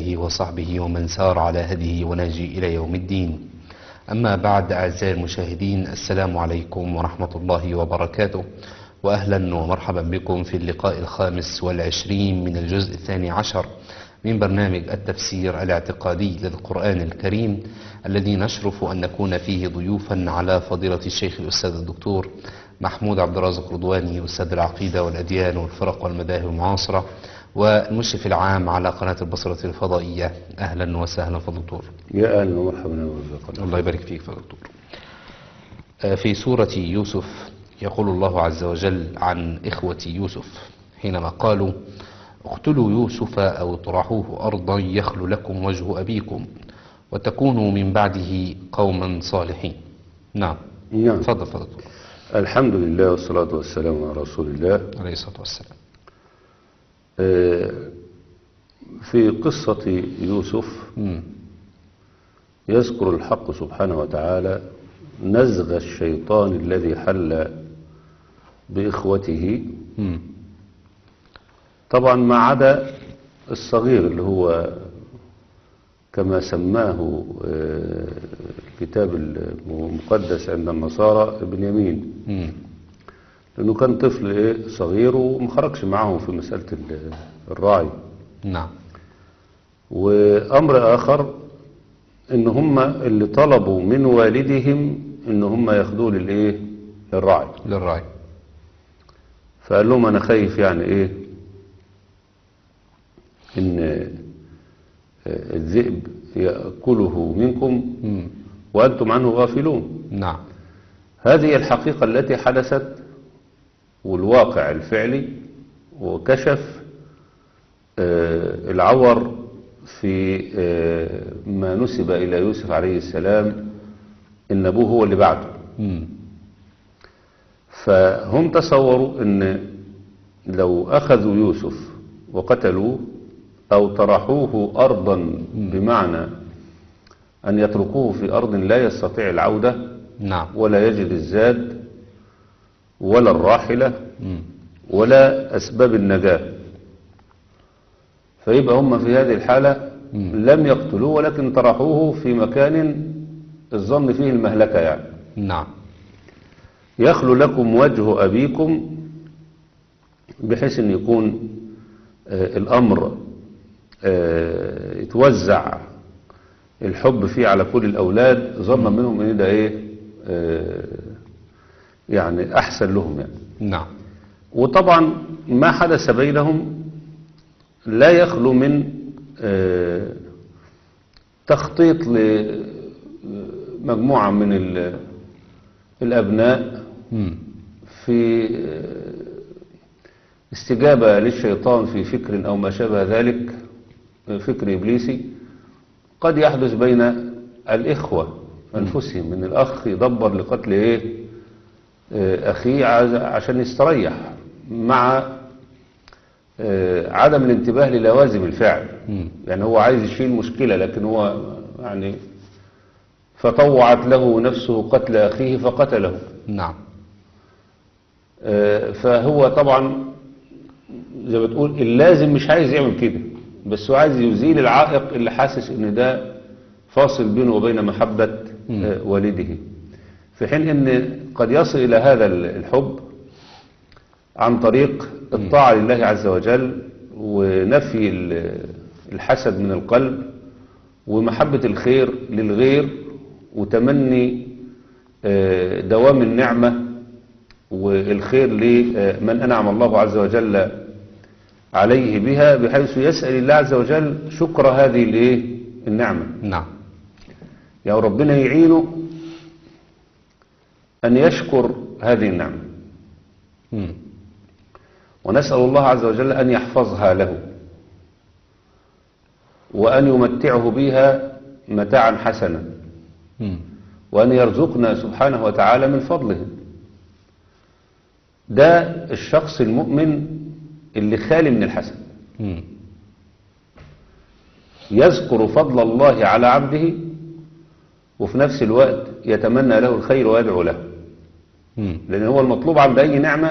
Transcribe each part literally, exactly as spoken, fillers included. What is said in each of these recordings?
آله وصحبه ومن سار على هديه ونهجه إلى يوم الدين. أما بعد، أعزائي المشاهدين، السلام عليكم ورحمة الله وبركاته، وأهلا ومرحبا بكم في اللقاء الخامس والعشرين من الجزء الثاني عشر من برنامج التفسير الاعتقادي للقرآن الكريم، الذي نشرف أن نكون فيه ضيوفا على فضيلة الشيخ الأستاذ الدكتور محمود عبد الرازق رضواني، أستاذ العقيدة والأديان والفرق والمذاهب المعاصرة، والمشرف العام على قناة البصرة الفضائية. أهلا وسهلا فالدكتور. يا أهلا ومرحبا وبركاته. الله يبارك فيك فالدكتور. في سورة يوسف يقول الله عز وجل عن إخوة يوسف حينما قالوا: اقتلوا يوسف أو اطرحوه أرضا يخل لكم وجه أبيكم وتكونوا من بعده قوما صالحين. نعم نعم. تفضل فضل. الحمد لله والصلاة والسلام على رسول الله عليه الصلاة والسلام. في قصة يوسف مم. يذكر الحق سبحانه وتعالى نزغ الشيطان الذي حل بإخوته، مم. طبعا ما عدا الصغير اللي هو كما سماه الكتاب المقدس عند النصارى ابن يمين، مم. لأنه كان طفل إيه صغير ومخرجش معهم في مسألة الراعي. نعم. وأمر آخر إن هم اللي طلبوا من والدهم إن هم ياخدوه للإيه للراعي للراعي فقال لهم أنا خايف يعني إيه إن الذئب يأكله منكم مم. وأنتم عنه غافلون. نعم. هذه الحقيقة التي حدثت والواقع الفعلي، وكشف آه العور في آه ما نسب إلى يوسف عليه السلام إن أبوه هو اللي بعده. مم. فهم تصوروا إن لو أخذوا يوسف وقتلوه أو طرحوه أرضا، بمعنى أن يتركوه في أرض لا يستطيع العودة، نعم، ولا يجد الزاد ولا الراحلة مم. ولا أسباب النجاة، فيبقى هم في هذه الحالة مم. لم يقتلوه ولكن طرحوه في مكان الظن فيه المهلكة، يعني نعم. يخلو لكم وجه أبيكم، بحيث أن يكون آه الأمر آه يتوزع الحب فيه على كل الأولاد، ظنا منهم أن ده إيه آه يعني أحسن لهم يعني. نعم. وطبعا ما حدث بينهم لا يخلو من آه تخطيط لمجموعة من الأبناء مم. في استجابة للشيطان في فكر أو ما شابه ذلك، فكر إبليسي قد يحدث بين الإخوة أنفسهم، من الأخ يدبر لقتل إيه أخيه عشان يستريح، مع عدم الانتباه للوازم الفعل. مم. يعني هو عايز يشيل مشكلة، لكن هو يعني فطوعت له نفسه قتل أخيه فقتله. نعم. فهو طبعا زي ما تقول اللازم مش عايز يعمل كده، بس هو عايز يزيل العائق اللي حاسس ان ده فاصل بينه وبين محبة مم. والده، في حين ان قد يصل الى هذا الحب عن طريق الطاعة لله عز وجل، ونفي الحسد من القلب، ومحبة الخير للغير، وتمني دوام النعمة والخير لمن أنعم الله عز وجل عليه بها، بحيث يسأل الله عز وجل شكر هذه الايه النعمة. نعم. يعني ربنا يعينه أن يشكر هذه النعمة، مم. ونسأل الله عز وجل أن يحفظها له، وأن يمتعه بها متاعا حسنا، مم. وأن يرزقنا سبحانه وتعالى من فضله. ده الشخص المؤمن اللي خالي من الحسد، مم. يذكر فضل الله على عبده، وفي نفس الوقت يتمنى له الخير ويدعو له. مم. لأن هو المطلوب عند أي نعمة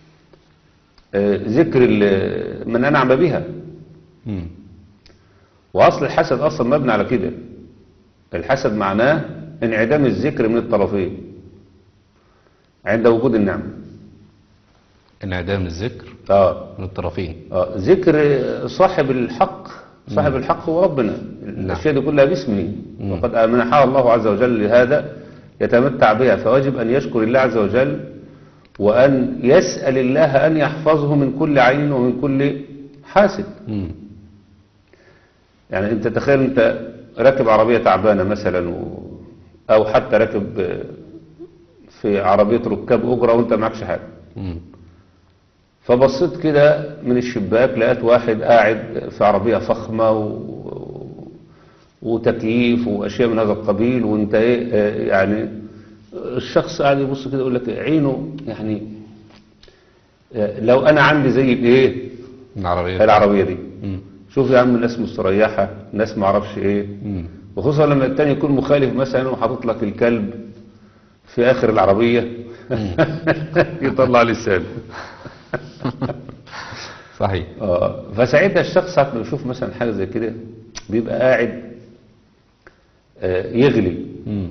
ذكر من أنعم بها، مم. وأصل الحسد أصلا مبني على كده. الحسد معناه انعدام الذكر من الطرفين عند وجود النعمة. انعدام الذكر آه. من الطرفين. آه. ذكر صاحب الحق، صاحب مم. الحق هو ربنا. الأشياء دي كلها باسمه، وقد منحها الله عز وجل لهذا يتمتع بها، فواجب أن يشكر الله عز وجل وأن يسأل الله أن يحفظه من كل عين ومن كل حاسد. مم. يعني أنت تخيل أنت راكب عربية تعبانة مثلا و... أو حتى راكب في عربية ركاب أجرة وأنت معكش حاجة. مم. فبصيت كده من الشباك لقيت واحد قاعد في عربية فخمة و... وتكييف وأشياء من هذا القبيل، وانت ايه يعني الشخص قاعد يبص كده يقول لك عينه يعني لو أنا عندي زي الايه العربية العربية دي. مم. شوف يا عم الناس مستريحة، ناس ما عرفش ايه. مم. وخصوصا لما التاني يكون مخالف مثلا وحاطط لك الكلب في آخر العربية يطلع لسانه. صحيح. آه. فساعتها الشخص ساعة ما يشوف مثلا حاجة زي كده بيبقى قاعد آه يغلي. مم.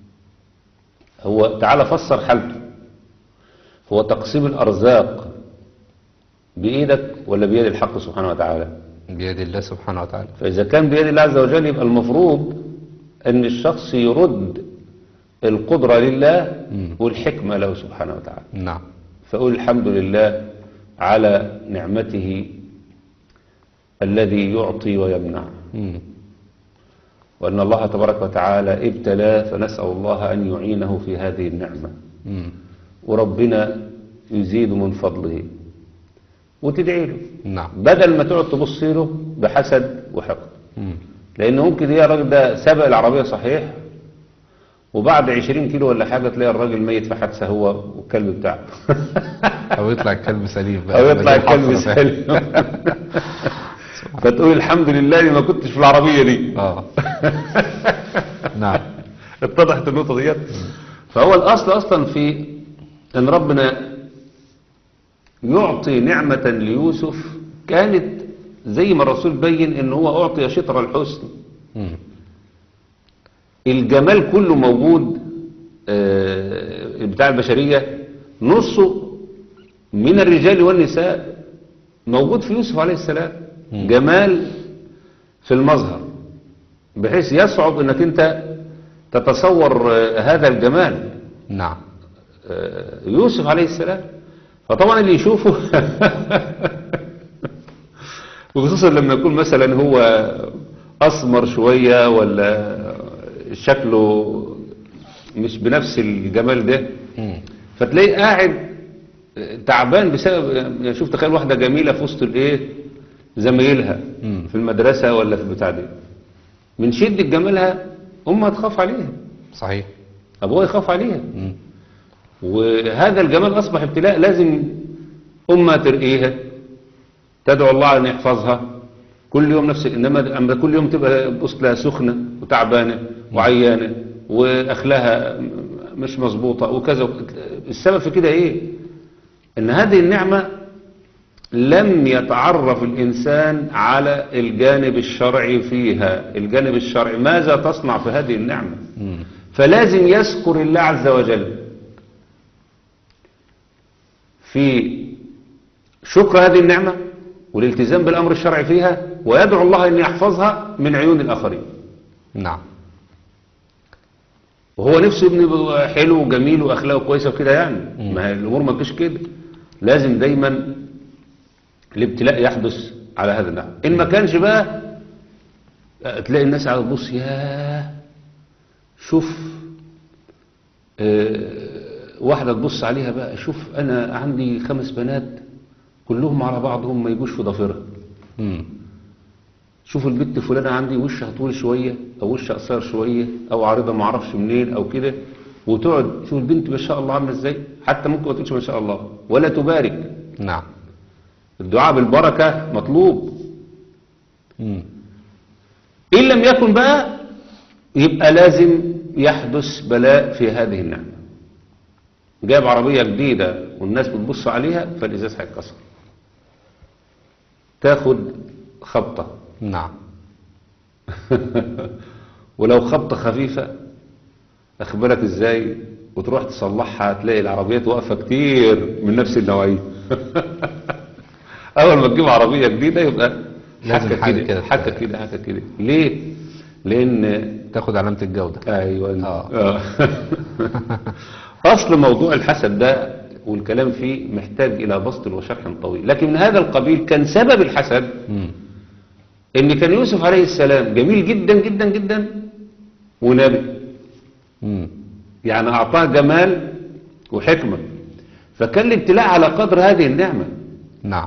هو تعالى فسر حالته، هو تقسيم الأرزاق بإيدك ولا بيد الحق سبحانه وتعالى؟ بيد الله سبحانه وتعالى. فإذا كان بيد الله عز وجل يبقى المفروض أن الشخص يرد القدرة لله مم. والحكمة له سبحانه وتعالى. نعم. فأقول الحمد لله على نعمته الذي يعطي ويمنع، مم. وأن الله تبارك وتعالى ابتلاه، فنسأل الله أن يعينه في هذه النعمة. مم. وربنا يزيد من فضله وتدعي له. نعم. بدل ما تقعد تبص له بحسد وحقد. مم. لأن ممكن يا الراجل ده سبق العربية صحيح، وبعد عشرين كيلو ولا حاجة تلاقي الراجل ميت في حادثة هو والكلب بتاعه. أو يطلع الكلب سليم بقى. أو يطلع الكلب سليم. فتقول الحمد لله ما كنتش في العربية دي. آه. نعم. اتضحت النقطة ديت. فهو الأصل أصلا في أن ربنا يعطي نعمة ليوسف كانت زي ما الرسول بين أن هو أعطي شطر الحسن. مم. الجمال كله موجود آه بتاع البشرية، نصه من الرجال والنساء موجود في يوسف عليه السلام. مم. جمال في المظهر بحيث يصعب انك انت تتصور آه هذا الجمال. نعم. آه يوسف عليه السلام. فطبعا اللي يشوفه وخصوصا لما يكون مثلا هو أسمر شوية ولا شكله مش بنفس الجمال ده، مم. فتلاقيه قاعد تعبان بسبب يعني شوف تخيل واحدة جميلة في وسط الايه زمايلها مم. في المدرسة ولا في البتاع دي، من شدة جمالها أمها تخاف عليها، صحيح. أبوها يخاف عليها. مم. وهذا الجمال أصبح ابتلاء، لازم أمها ترقيها، تدعو الله أن يحفظها كل يوم نفس. إنما أما كل يوم تبقى بص لها سخنة وتعبانة وعيانة وأخلاها مش مظبوطة وكذا. السبب في كده إيه؟ إن هذه النعمة لم يتعرف الإنسان على الجانب الشرعي فيها. الجانب الشرعي ماذا تصنع في هذه النعمة؟ مم. فلازم يذكر الله عز وجل في شكر هذه النعمة والالتزام بالأمر الشرعي فيها، ويدعو الله أن يحفظها من عيون الآخرين. نعم. وهو نفسه ابني حلو وجميل وأخلاقه كويسة وكده يعني. ما هي الأمور ما فيش كده، لازم دايما الابتلاء يحدث على هذا النحو. إن ما كانش بقى تلاقي الناس على تبص ياه شوف اه واحدة تبص عليها بقى، شوف أنا عندي خمس بنات كلهم على بعضهم ما يجوش في ضفيرها. مم. شوف البنت فلانة عندي وشها طويل شوية أو وشها قصير شوية أو عارضة ما اعرفش منين أو كده، وتقعد شوف البنت ما شاء الله عاملة ازاي، حتى ممكن ما تقولش ما شاء الله ولا تبارك. نعم. الدعاء بالبركة مطلوب. مم. إن لم يكن بقى يبقى لازم يحدث بلاء في هذه النعمة. جايب عربية جديدة والناس بتبص عليها فالإزاز هيتكسر، تاخد خبطة. نعم. ولو خبطة خفيفة أخبرك إزاي وتروح تصلحها تلاقي العربيات واقفة كتير من نفس النوعية. أول ما تجيب عربية جديدة يبقى لازم حكة حاجة كده كده حكة كده حكة كده. ليه؟ لأن تاخد علامة الجودة. أيوة آه. آه. أصل موضوع الحسد ده والكلام فيه محتاج إلى بسط وشرح طويل، لكن من هذا القبيل كان سبب الحسد مم. إن كان يوسف عليه السلام جميل جدا جدا جدا ونبي، مم. يعني أعطاه جمال وحكمة، فكان الابتلاء على قدر هذه النعمة. نعم.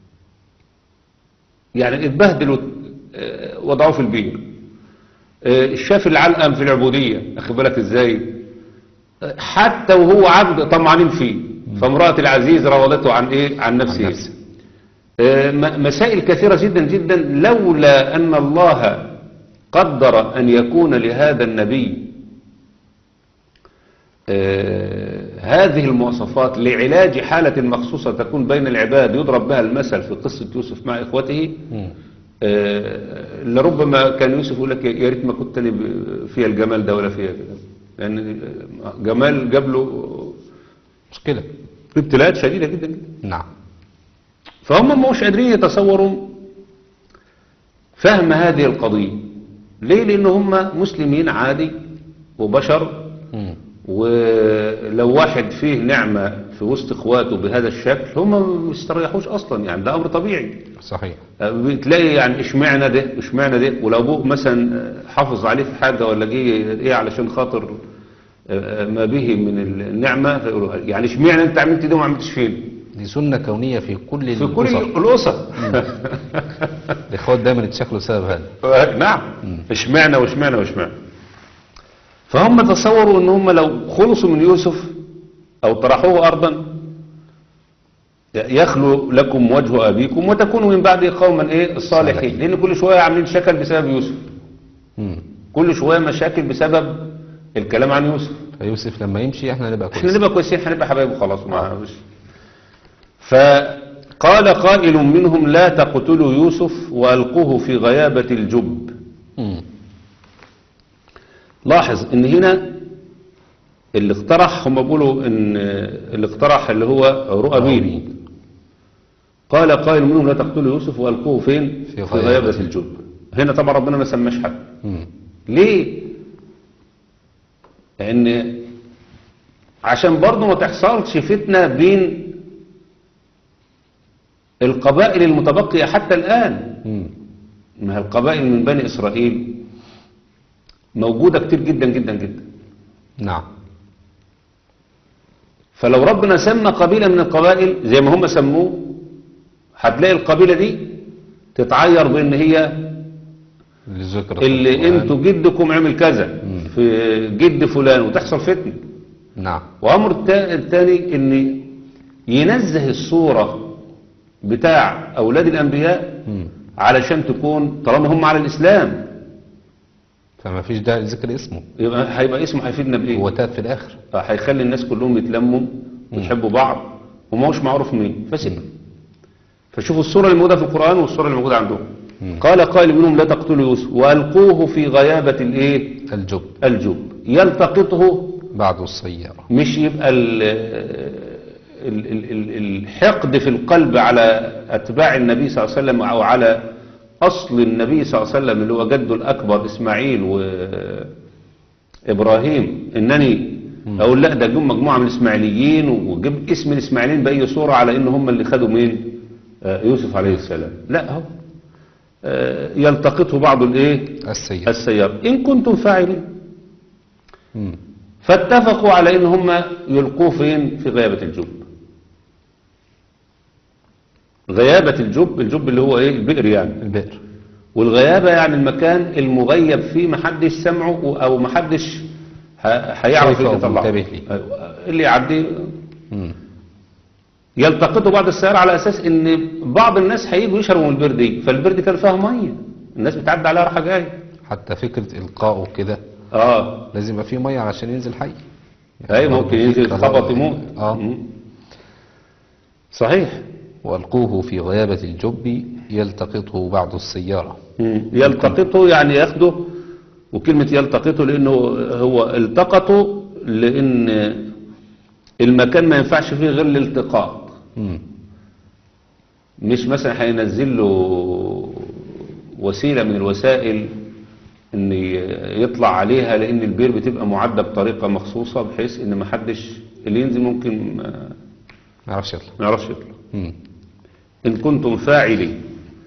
يعني اتبهدلوا وضعوه في البير، شاف العلقم في العبودية أخذ بالك إزاي، حتى وهو عبد طمعانين فيه، فامرأة العزيز راودته عن إيه؟ عن نفسه. عن نفسه. مسائل كثيرة جدا جدا، لولا أن الله قدر أن يكون لهذا النبي آه هذه المواصفات لعلاج حالة مخصوصة تكون بين العباد يضرب بها المثل في قصة يوسف مع إخوته. آه لربما كان يوسف يقول لك يا ريت ما كنت أنا فيها الجمال ده ولا فيها كده، لأن جمال جاب له مشكلة، ابتلاءات شديدة جدا جدا. نعم. فهم مش قادرين يتصوروا فهم هذه القضية. ليه؟ لأن هم مسلمين عادي وبشر، مم. ولو واحد فيه نعمة في وسط اخواته بهذا الشكل هم ما يستريحوش اصلا، يعني ده امر طبيعي. صحيح. بتلاقي يعني اشمعنى ده اشمعنى ده، ولو ابوه مثلا حافظ عليه في حاجة ولا جه ايه علشان خاطر ما به من النعمة فيقولوا يعني اشمعنى انت عملت ده وما عملتش فين. دي سنة كونية في كل في كل الأسر. الأسر. الإخوات دايما يتشكلوا بسبب هذا. نعم. اشمعنى واشمعنى واشمعنى. فهم تصوروا ان هم لو خلصوا من يوسف او طرحوه ارضا يخلو لكم وجه ابيكم وتكونوا من بعد قوما ايه الصالحين، لان كل شويه عاملين شكل بسبب يوسف. مم. كل شويه مشاكل بسبب الكلام عن يوسف. فيوسف لما يمشي احنا نبقى كويسين. احنا نبقى كويسين، هنبقى حبايب وخلاص. ما فيش. فقال قائل منهم لا تقتلوا يوسف والقوه في غيابه الجب. مم. لاحظ ان هنا اللي اقترح، هم بيقولوا ان اللي اقترح اللي هو رؤبين. قال قائل منهم لا تقتلوا يوسف والقوه فين؟ في في غيابة الجب. هنا طبعا ربنا ما سماش حد. مم. ليه؟ لان عشان برضه ما تحصلش فتنة بين القبائل المتبقية حتى الآن. مم. ما هي القبائل من بني إسرائيل موجودة كتير جدا جدا جدا. نعم. فلو ربنا سمى قبيلة من القبائل زي ما هم سموه هتلاقي القبيلة دي تتعير بأن هي اللي انتوا جدكم عمل كذا في جد فلان وتحصل فتنة. نعم. وأمر الثاني ان ينزه الصورة بتاع أولاد الأنبياء مم. علشان تكون طالما هم على الإسلام فما فيش داعي لذكر اسمه، يبقى هيبقى اسمه هيفيدنا بإيه؟ هو تاب في الآخر. هيخلي الناس كلهم يتلموا ويحبوا بعض وما هوش معروف مين فسد. فشوفوا الصورة الموجودة في القرآن والصورة الموجودة عندهم. مم. قال قائل منهم لا تقتلوا يوسف والقوه في غيابة الايه؟ الجب. الجب يلتقطه بعد السيارة. مش يبقى ال ال ال ال الحقد في القلب على أتباع النبي صلى الله عليه وسلم أو على أصل النبي صلى الله عليه وسلم اللي هو جده الأكبر إسماعيل وإبراهيم، إنني أقول لا ده جم مجموعة من الإسماعيليين وجب اسم الإسماعيليين بأي صورة على إن هم اللي خدوا مين؟ يوسف عليه السلام. لا، هو يلتقطه بعض الإيه؟ السيارة. السيارة إن كنتم فاعلين. مم. فاتفقوا على إن هم يلقوه فين؟ في غيابة الجب. غيابة الجب، الجب اللي هو إيه؟ البئر يعني. البئر. والغيابة يعني المكان المغيب فيه محدش سمعه أو محدش هيعرف يطلعه، اللي يعدي. يلتقطوا بعض السيارة على أساس إن بعض الناس هيجوا يشربوا من البئر دي، فالبئر دي كان فيها مية، الناس بتعدي عليها راحة جاية. حتى فكرة إلقائه كده اه لازم يبقى فيه مية عشان ينزل حي. اي ممكن ينزل يتخبط يموت. اه صحيح. والقوه في غيابة الجب يلتقطه بعض السيارة. مم. يلتقطه يعني ياخده، وكلمة يلتقطه لأنه هو التقطه لأن المكان ما ينفعش فيه غير الالتقاط. مم. مش مثلا هينزل له وسيلة من الوسائل ان يطلع عليها، لان البير بتبقى معدة بطريقة مخصوصة بحيث ان ما حدش اللي ينزل ممكن ما يعرفش يطلع. ما يعرفش يطلع. مم. ان كنتم فاعلين.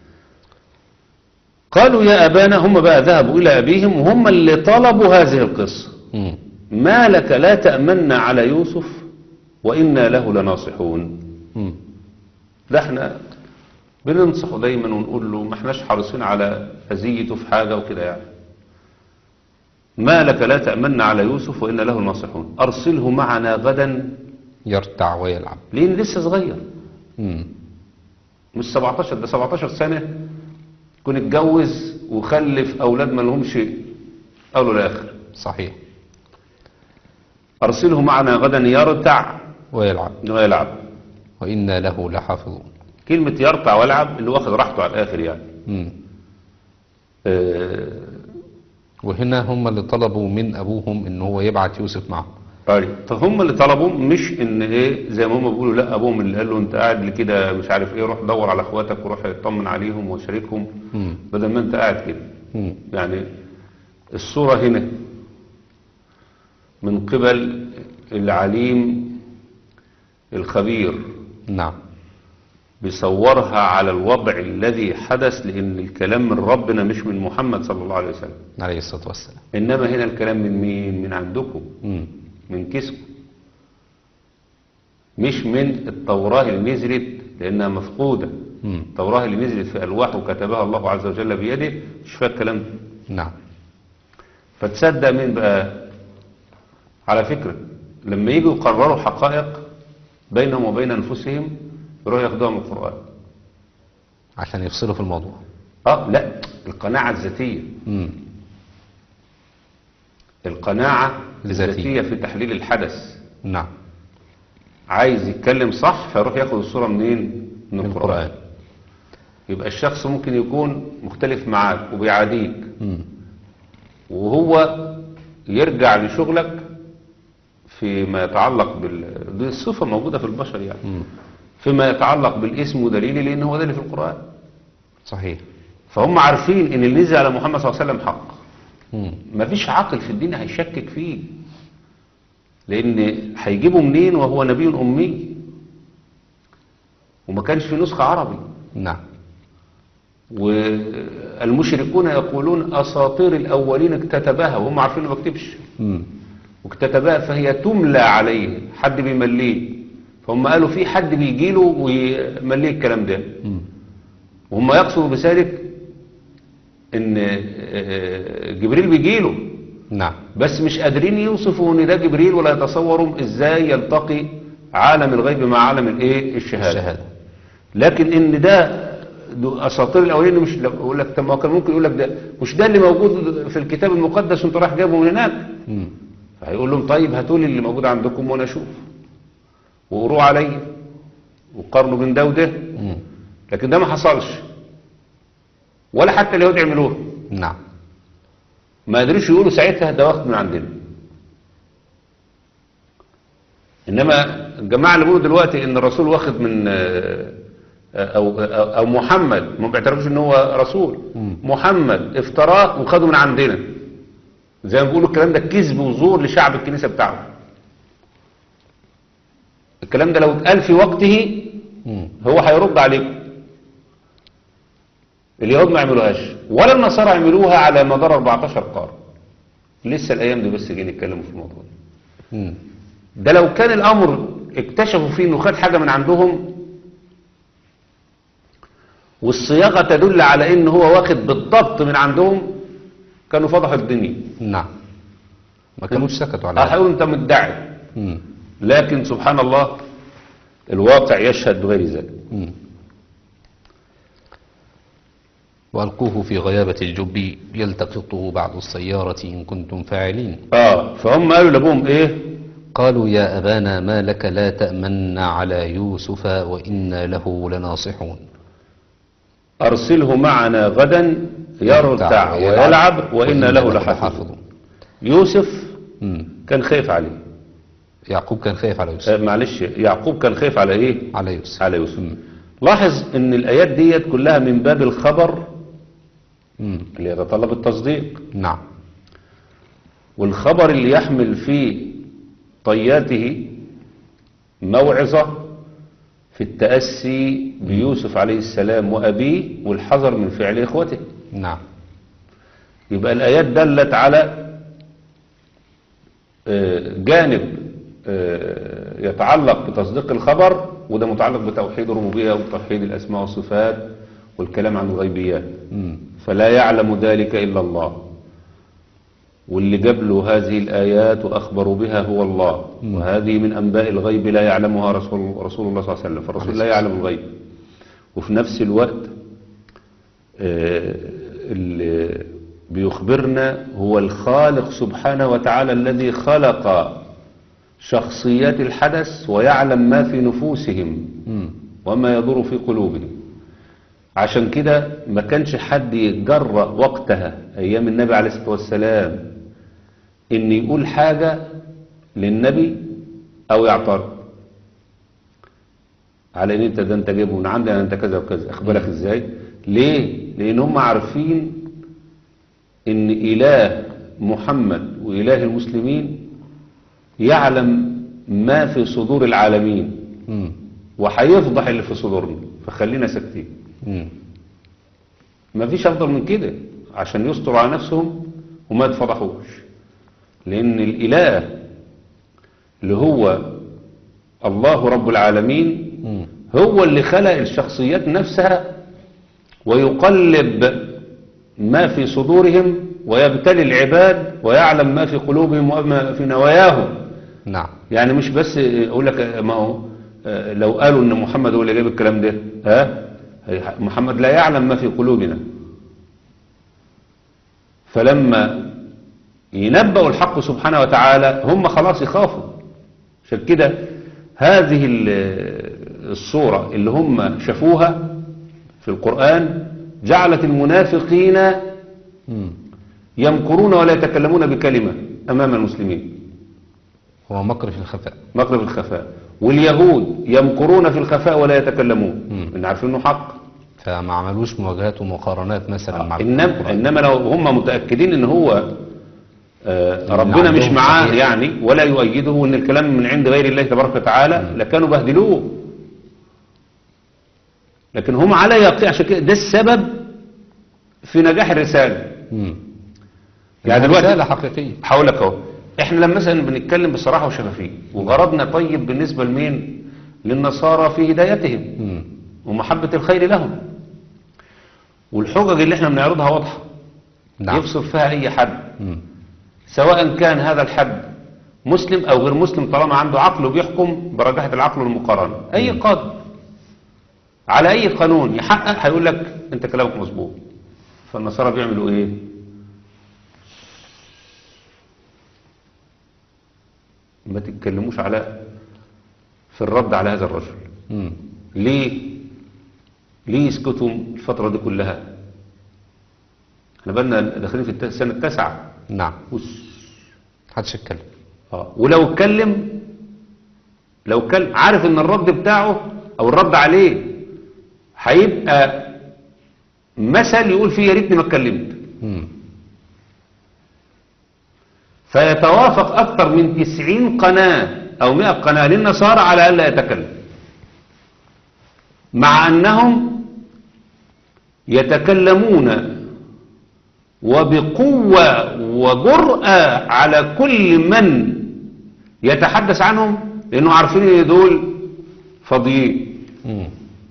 قالوا يا ابانا، هم بقى ذهبوا الى ابيهم وهم اللي طلبوا هذه القصة. مم. ما لك لا تأمنا على يوسف وإنا له لناصحون. مم. ده احنا بننصحه دايما ونقول له ما احناش حريصين على أذيته في حاجة وكده يعني. ما لك لا تأمنا على يوسف وإنا له لناصحون أرسله معنا غدا يرتع ويلعب. لأن لسه صغير. مم. مش سبعتاشر، ده سبعتاشر سنة يكون اتجوز وخلف أولاد ما لهمش أولو الآخر. صحيح. أرسله معنا غدا يرتع ويلعب ويلعب. وإنا له لحافظون. كلمة يرتع ويلعب اللي واخد راحته على الآخر يعني. مم. آه وهنا هم اللي طلبوا من أبوهم إن هو يبعت يوسف معهم. طيب فهم اللي طلبوا، مش ان ايه زي ما هم بيقولوا، لا ابوهم اللي قال له انت قاعد لي كده مش عارف ايه، روح دور على اخواتك وروح اطمن عليهم وشاركهم مم. بدل ما انت قاعد كده. مم. يعني الصورة هنا من قبل العليم الخبير نعم. بيصورها على الوضع الذي حدث، لان الكلام من ربنا مش من محمد صلى الله عليه وسلم عليه الصلاة والسلام. انما هنا الكلام من مين؟ من عندكم، مم. من كسبه، مش من التوراة اللي نزلت لأنها مفقودة. مم. التوراة اللي نزلت في ألواح وكتبها الله عز وجل بيده مش فيها الكلام ده. نعم. فتصدق مين بقى؟ على فكرة لما يجوا يقرروا حقائق بينهم وبين أنفسهم يروحوا ياخدوها من القرآن عشان يفصلوا في الموضوع. اه لا، القناعة الذاتية. مم. القناعة الذاتية. الذاتية في تحليل الحدث. نعم. عايز يتكلم صح فيروح ياخد الصورة منين؟ من, من القرآن. القرآن. يبقى الشخص ممكن يكون مختلف معاك وبيعاديك، مم. وهو يرجع لشغلك فيما يتعلق بال دي الصفة موجودة في البشر يعني. مم. فيما يتعلق بالاسم ودليله، لأن هو ده اللي في القرآن. صحيح. فهم عارفين ان اللي نزل على محمد صلى الله عليه وسلم حق. مم. مفيش عاقل في الدين هيشكك فيه، لأن هيجيبه منين وهو نبي أمي وما كانش في نسخة عربي. نعم. والمشركون يقولون أساطير الأولين اكتتبها وهم عارفين انه ما كتبش، مم. واكتتبها فهي تملى عليه، حد بيمليه. فهم قالوا في حد بيجيله ويمليه الكلام ده. مم. وهم يقصدوا بذلك ان جبريل بيجيله، نعم. بس مش قادرين يوصفوا ان ده جبريل ولا يتصوروا ازاي يلتقي عالم الغيب مع عالم الايه الشهاده. الشهادة. لكن ان ده ده اساطير الاولين، مش يقول لك طب ما كان ممكن يقول لك ده مش ده اللي موجود في الكتاب المقدس وانت رايح جايبه من هناك. مم. فهيقول لهم طيب هاتوا لي اللي موجود عندكم وانا اشوف وقروه عليا وقارنوا بين ده وده. مم. لكن ده ما حصلش، ولا حتى اليهود عملوه. نعم. ما قدروش يقولوا ساعتها ده واخد من عندنا. انما الجماعه اللي بيقولوا دلوقتي ان الرسول واخد من او او, أو محمد، ما بيعترفوش ان هو رسول. مم. محمد افتراه وخده من عندنا، زي ما بيقولوا الكلام ده كذب وزور لشعب الكنيسه بتاعه. الكلام ده لو اتقال في وقته مم. هو هيرد عليكم. اليهود ما عملوهاش ولا النصارى عملوها على مدار أربعتاشر قرن. لسه الايام دي بس جايين يتكلموا في الموضوع ده. مم. ده لو كان الامر اكتشفوا فيه انه خد حاجه من عندهم والصياغه تدل على ان هو واخد بالضبط من عندهم كانوا فضحوا الدنيا. نعم. ما كانوش سكتوا على اه هذا. هيقولوا انت مدعي، مم. لكن سبحان الله الواقع يشهد بغير ذلك. مم. وألقوه في غيابة الجب يلتقطه بعض السيارة إن كنتم فاعلين. اه فهم قالوا لابوهم ايه؟ قالوا يا أبانا ما لك لا تأمنا على يوسف وإنا له لناصحون. أرسله معنا غدا يرتع ويلعب وإنا له لحافظون. يوسف مم. كان خايف عليه. يعقوب كان خايف على يوسف. آه معلش، يعقوب كان خايف على ايه؟ على يوسف. على يوسف. مم. لاحظ ان الايات ديت كلها من باب الخبر مم. اللي يتطلب التصديق، نعم. والخبر اللي يحمل في طياته موعظة في التأسي بيوسف عليه السلام وأبيه والحذر من فعل إخوته. نعم. يبقى الآيات دلت على جانب يتعلق بتصديق الخبر، وده متعلق بتوحيد الربوبية وتوحيد الأسماء والصفات والكلام عن الغيبيات. مم. فلا يعلم ذلك إلا الله، واللي جاب له هذه الآيات وأخبروا بها هو الله. مم. وهذه من أنباء الغيب لا يعلمها رسول, رسول الله صلى الله عليه وسلم، فالرسول لا يعلم الغيب. وفي نفس الوقت آه اللي بيخبرنا هو الخالق سبحانه وتعالى الذي خلق شخصيات الحدث ويعلم ما في نفوسهم مم. وما يدور في قلوبهم. عشان كده ما كانش حد يتجرأ وقتها أيام النبي عليه الصلاة والسلام إن يقول حاجة للنبي أو يعترض على إن أنت ده أنت جايبه من عندي، أنت كذا وكذا. أخبرك إزاي؟ ليه؟ لأن هم عارفين إن إله محمد وإله المسلمين يعلم ما في صدور العالمين، مم. وهيفضح اللي في صدورنا، فخلينا ساكتين. مم. ما فيش أفضل من كده عشان يستروا على نفسهم وما يتفضحوش. لأن الإله اللي هو الله رب العالمين مم. هو اللي خلق الشخصيات نفسها ويقلب ما في صدورهم ويبتلي العباد ويعلم ما في قلوبهم وما في نواياهم. نعم. يعني مش بس أقول لك ما هو لو قالوا إن محمد هو اللي جايب الكلام ده، ها محمد لا يعلم ما في قلوبنا. فلما ينبأوا الحق سبحانه وتعالى هم خلاص يخافوا. عشان كده هذه الصورة اللي هم شافوها في القرآن جعلت المنافقين مم. يمكرون ولا يتكلمون بكلمة أمام المسلمين، هو مكر في الخفاء. مكر في الخفاء. واليهود يمكرون في الخفاء ولا يتكلمون، مم. إن عارفين إنه حق. فما عملوش مواجهات ومقارنات مثلا مع إنما, القرآن. إنما لو هم متأكدين إن هو آه ربنا مش عندهم معاه صحيح. يعني ولا يؤيده وإن الكلام من عند غير الله تبارك وتعالى لكانوا بهدلوه. لكن هم على يقين. عشان كده ده السبب في نجاح الرسالة. مم. يعني يعني دلوقتي رسالة حقيقية. هقول لك اهو، احنا لما مثلا بنتكلم بصراحة وشفافية وغرضنا طيب بالنسبة لمين؟ للنصارى في هدايتهم مم. ومحبة الخير لهم، والحجج اللي احنا بنعرضها واضحة. نعم. يفصل فيها اي حد مم. سواء كان هذا الحد مسلم او غير مسلم، طالما عنده عقل وبيحكم برجحة العقل والمقارنة. اي قاضي على اي قانون يحقق هيقول لك انت كلامك مظبوط. فالنصارى بيعملوا ايه؟ ما تتكلموش على في الرد على هذا الرجل. مم. ليه ليه يسكتوا الفترة دي كلها؟ احنا بقالنا داخلين في السنة التاسعة. نعم. بص محدش يتكلم. اه ولو اتكلم لو اتكلم عارف ان الرد بتاعه او الرد عليه هيبقى مثل يقول فيه يا ريتني ما اتكلمت. مم. فيتوافق اكثر من تسعين قناة او مئة قناة للنصارى على الا يتكلم، مع انهم يتكلمون وبقوة وجرأة على كل من يتحدث عنهم، لانه عارفين ان دول فاضيين. مم.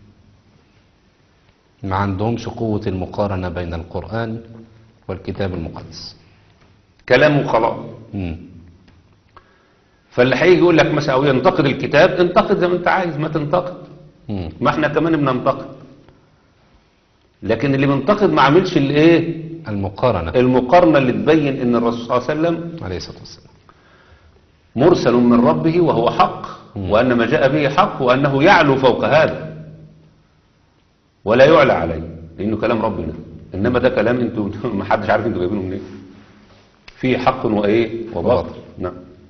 ما عندهمش قوة المقارنة بين القرآن والكتاب المقدس. كلامه خلاص. مم. فاللي هيجي يقول لك مثلا او ينتقد الكتاب، انتقد زي ما انت عايز، ما تنتقد. مم. ما احنا كمان بننتقد، لكن اللي بينتقد ما عملش الايه؟ المقارنة. المقارنة اللي تبين ان الرسول صلى الله عليه وسلم عليه الصلاة والسلام مرسل من ربه وهو حق، مم. وان ما جاء به حق، وانه يعلو فوق هذا ولا يعلى عليه. لأنه كلام ربنا، إنما ده كلام انتوا ما حدش عارف انتوا جايبينه منين. فيه حق وإيه وباطل. نعم.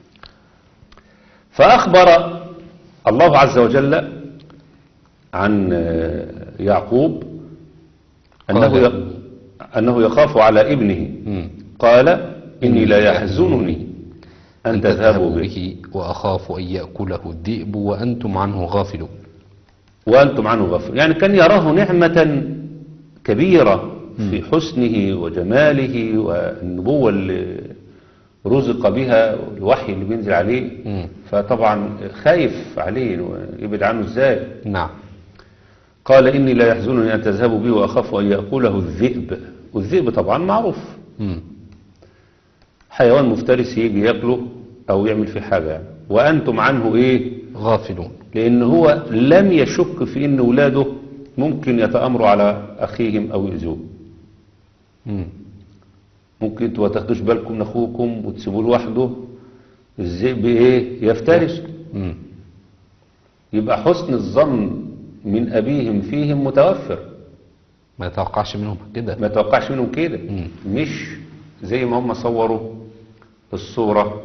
فأخبر الله عز وجل عن يعقوب أنه ي- أنه يخاف على ابنه. مم. قال إني لا يحزنني أن تذهبوا به به وأخاف أن يأكله الذئب وأنتم عنه غافلون. وأنتم عنه غافلون. يعني كان يراه نعمة كبيرة في حسنه وجماله والنبوة اللي رزق بها الوحي اللي بينزل عليه. مم. فطبعا خايف عليه ويبعد عنه ازاي. نعم. قال إني لا يحزنني أن تذهبوا به وأخاف أن يأكله الذئب. والذئب طبعا معروف، مم. حيوان مفترس يجي ياكله أو يعمل فيه حاجة يعني. وأنتم عنه إيه غافلون. لأن هو لم يشك في أن ولاده ممكن يتأمروا على أخيهم أو يؤذوه. مم. ممكن انتوا ما تاخدوش بالكم من أخوكم وتسيبوه لوحده، الذئب إيه يفترس. مم. يبقى حسن الظن من أبيهم فيهم متوفر، ما يتوقعش منهم كده. ما توقعش منهم كده. مم. مش زي ما هم صوروا الصورة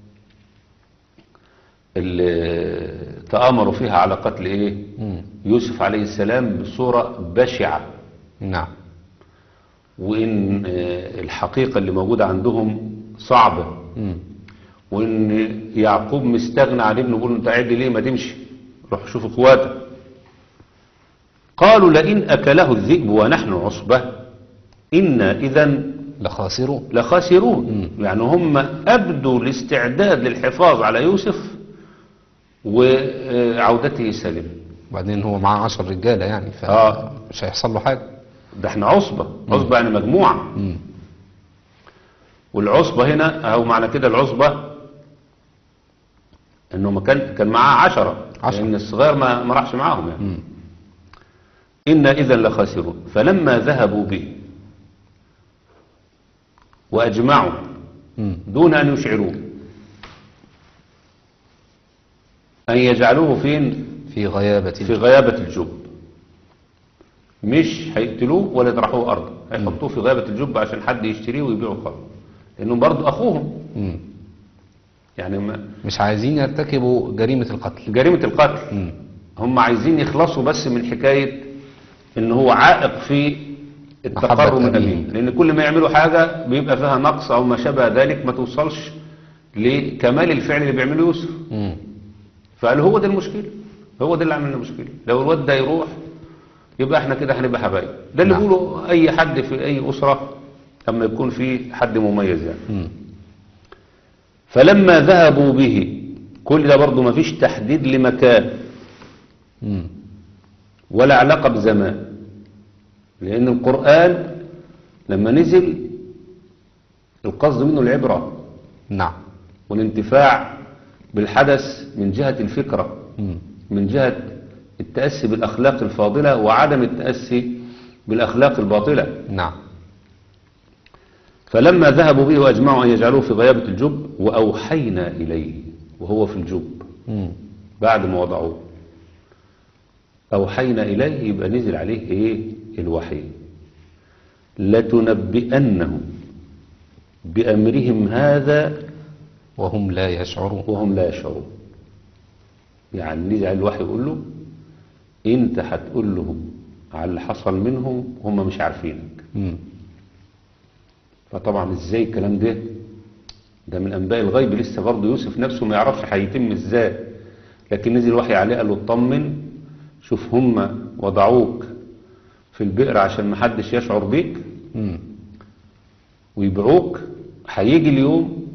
اللي تآمروا فيها على قتل إيه مم. يوسف عليه السلام بصورة بشعة. نعم. وإن آه، الحقيقة اللي موجودة عندهم صعبة. مم. وإن يعقوب مستغنى عن ابنه بيقول له أنت قاعد لي ليه ما تمشي روح شوف إخواتك. قالوا لئن أكله الذئب ونحن عصبة إنا إذا لخاسرون. لخاسرون. مم. يعني هم أبدوا الاستعداد للحفاظ على يوسف وعودته سالمة. وبعدين هو معاه عشر رجالة يعني آه. فمش هيحصل له حاجة. ده احنا عصبة. عصبة يعني مجموعة. مم. والعصبة هنا أو معنى كده العصبة إنه ما كان كان معاه عشرة، عشرة. لأن الصغير ما ما راحش معاهم يعني. مم. إنا إذا لخاسرون. فلما ذهبوا به وأجمعوا مم. دون أن يشعروه أن يجعلوه فين في غيابة. في غيابة الجب. مش هيقتلوه ولا يطرحوه أرضا، هيحطوه في غيابة الجب عشان حد يشتريه ويبيعه خالص، لأنه برضه أخوهم. مم. يعني ما مش عايزين يرتكبوا جريمة القتل. جريمة القتل. مم. هم عايزين يخلصوا بس من حكاية إن هو عائق في التقرب محبة من أبيه. أبيه، لأن كل ما يعملوا حاجة بيبقى فيها نقص أو ما شابه ذلك ما توصلش لكمال الفعل اللي بيعمله يوسف. مم. فقالوا هو ده المشكلة، هو ده اللي عملنا مشكلة. لو الواد ده يروح يبقى احنا كده هنبقى حبايب. ده اللي نعم. بيقوله أي حد في أي أسرة لما يكون في حد مميز يعني. مم. فلما ذهبوا به، كل ده برضه ما فيش تحديد لمكان مم. ولا علاقة بزمان، لأن القرآن لما نزل القصد منه العبرة نعم. والانتفاع بالحدث من جهة الفكرة، مم. من جهة التأسي بالأخلاق الفاضلة وعدم التأسي بالأخلاق الباطلة. نعم. فلما ذهبوا به وأجمعوا أن يجعلوه في غيابة الجب وأوحينا إليه وهو في الجب مم. بعد ما وضعوه. أوحينا إليه يبقى نزل عليه إيه الوحي. لتنبئنهم بأمرهم هذا وهم لا يشعرون. وهم لا يشعرون. يعني نزل عليه الوحي يقول له انت هتقول لهم على اللي حصل منهم هم مش عارفينك. مم. فطبعا ازاي الكلام ده ده من انباء الغيب، لسه برضه يوسف نفسه ما يعرفش هيتم ازاي، لكن نزل الوحي عليه قال له اطمن، شوف هم وضعوك في البئر عشان ما حدش يشعر بيك مم. ويبيعوك. هيجي اليوم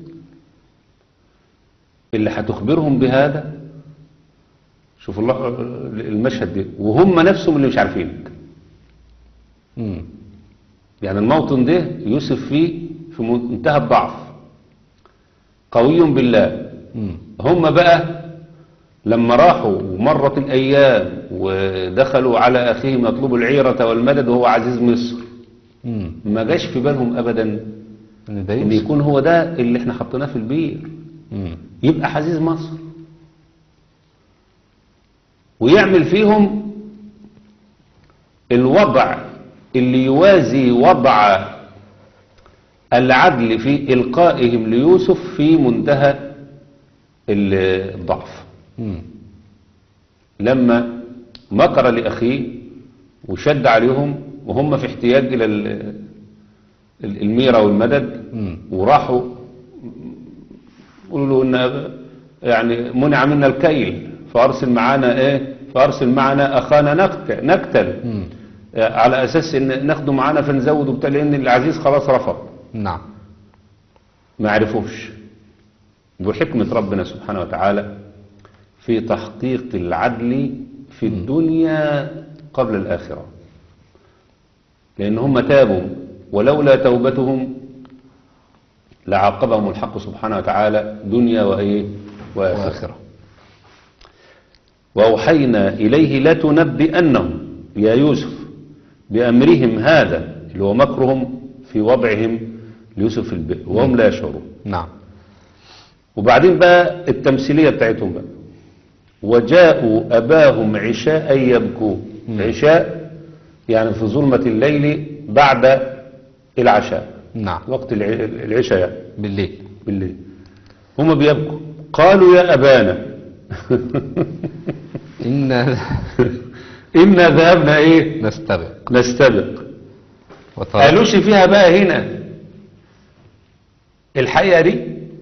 اللي هتخبرهم بهذا، شوف الله المشهد ده، وهم نفسهم اللي مش عارفينك. مم. يعني الموطن ده يوسف فيه في منتهى الضعف، قوي بالله. مم. هم بقى لما راحوا ومرت الأيام ودخلوا على أخيهم يطلبوا العيرة والمدد وهو عزيز مصر، مم. ما جاش في بالهم أبدا إن ده إن يوسف. يكون هو ده اللي احنا حطيناه في البير، مم. يبقى عزيز مصر ويعمل فيهم الوضع اللي يوازي وضع العدل في إلقائهم ليوسف في منتهى الضعف. مم. لما مكر لأخيه وشد عليهم وهم في احتياج إلى ال- ال- الميرة والمدد، مم. وراحوا قولوا له إن يعني منع منا الكيل فأرسل معنا إيه فأرسل معنا أخانا نقتل, نقتل. مم. على أساس إن ناخده معانا فنزوده بتاع، لأن العزيز خلاص رفض. نعم. ما عرفوش. بحكمة ربنا سبحانه وتعالى في تحقيق العدل في الدنيا قبل الآخرة، لأن هم تابوا، ولولا توبتهم لعاقبهم الحق سبحانه وتعالى دنيا وإيه وآخرة. وآخرة. وأوحينا إليه لتنبئنهم يا يوسف بأمرهم هذا اللي هو مكرهم في وضعهم ليوسف في البئر وهم لا يشعرون. نعم. وبعدين بقى التمثيلية بتاعتهم بقى، وجاءوا أباهم عشاء يبكوا. عشاء يعني في ظلمة الليل بعد العشاء، نعم. وقت الع- العشاء يعني بالليل. بالليل، هم بيبكوا. قالوا يا أبانا إن إنا ذهبنا إيه نستبق نستبق. وترك قالوش فيها بقى هنا الحقيقة دي؟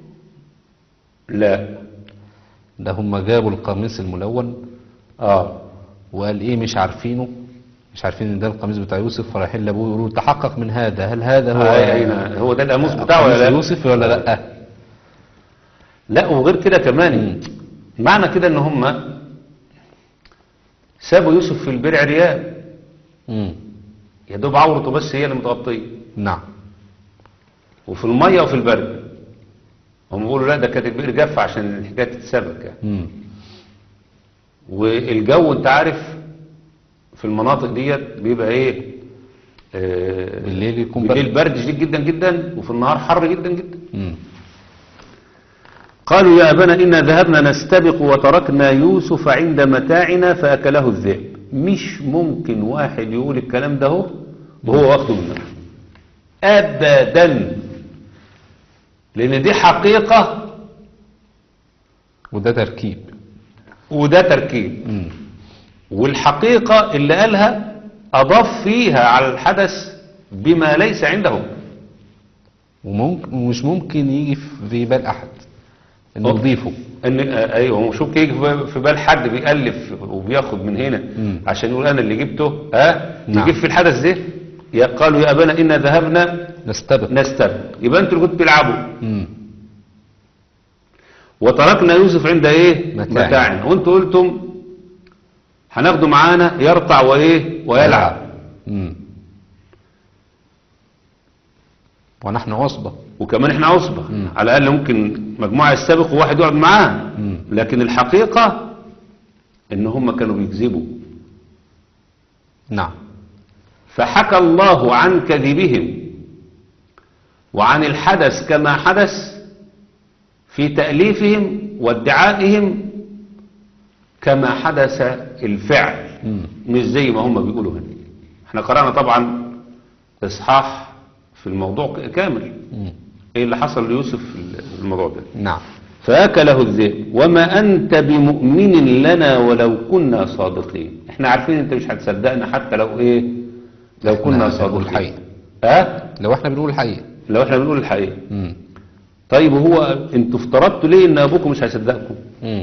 لا. ده هم جابوا القميص الملون آه وقال إيه مش عارفينه، مش عارفين إن ده القميص بتاع يوسف، فرايحين لأبوه يقولوا تحقق من هذا، هل هذا هو آه، أين هو ده القاموس بتاعه ولا قميص لا؟ يوسف ولا لأ؟ لا، وغير كده كمان معنى كده ان هم سابوا يوسف في البير عريان، مم. يا دوب عورته بس هي اللي متغطيه، نعم. وفي الميه وفي البرد. هم بيقولوا لا ده كانت البئر جافه عشان الحكايه تتسبك يعني. مم. والجو انت عارف في المناطق ديت بيبقى ايه، آه بالليل يكون بالليل برد شديد جدا جدا وفي النهار حر جدا جدا. مم. قالوا يا أبانا إنا ذهبنا نستبق وتركنا يوسف عند متاعنا فأكله الذئب. مش ممكن واحد يقول الكلام ده هو وهو واخده منه أبدا، لأن دي حقيقة وده تركيب. وده تركيب. مم. والحقيقة اللي قالها أضاف فيها على الحدث بما ليس عنده. وممكن ومش ممكن يجي في بال أحد إنه يضيفه. ان آه، ايوه، مش ممكن يجي في- في بال حد بيألف وبياخد من هنا مم. عشان يقول انا اللي جبته، ها نعم. يجيب في الحدث ده. يا قالوا يا ابانا انا ذهبنا نستبق. نستبق، يبقى انتوا اللي كنتوا بتلعبوا. مم. وتركنا يوسف عند ايه متاعنا. متاعنا، وانتوا قلتم هناخده معانا يرتع وايه ويلعب. مم. ونحن عصبة. وكمان احنا عصبة، مم. على الاقل ممكن مجموعة يستبق وواحد يقعد معاه. مم. لكن الحقيقة ان هم كانوا بيكذبوا. نعم. فحكى الله عن كذبهم وعن الحدث كما حدث في تأليفهم وادعائهم كما حدث الفعل، مم. مش زي ما هم بيقولوا هنا. احنا قرأنا طبعا إصحاح في الموضوع ك- كامل مم. ايه اللي حصل ليوسف في الموضوع ده. نعم. فأكله الذئب وما أنت بمؤمن لنا ولو كنا صادقين. احنا عارفين انت مش هتصدقنا حتى لو ايه لو إحنا كنا بنقول صادقين. الحقيقة. ها لو احنا بنقول الحقيقة. لو احنا بنقول الحقيقة. مم. طيب هو انتوا افترضتوا ليه ان ابوكم مش هيصدقكم؟ مم.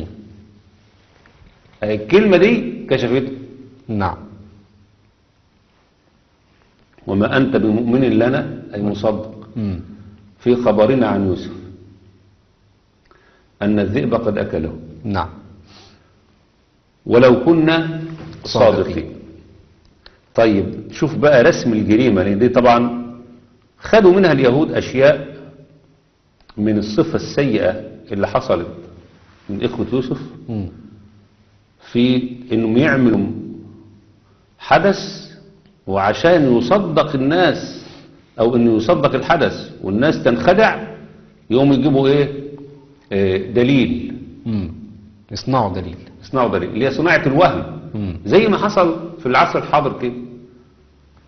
الكلمة دي كشفته. نعم. وما أنت بمؤمن لنا أي مصدق مم. في خبرنا عن يوسف أن الذئب قد أكله نعم. ولو كنا صادقين. صادقين. طيب شوف بقى رسم الجريمة، لأن دي طبعا خدوا منها اليهود أشياء من الصفة السيئة اللي حصلت من إخوة يوسف مم. في إنهم يعملوا حدث وعشان يصدق الناس أو إنه يصدق الحدث والناس تنخدع يوم يجيبوا إيه آه، دليل. مم. يصنعوا دليل. يصنعوا دليل اللي هي صناعة الوهم، مم. زي ما حصل في العصر الحاضر كده.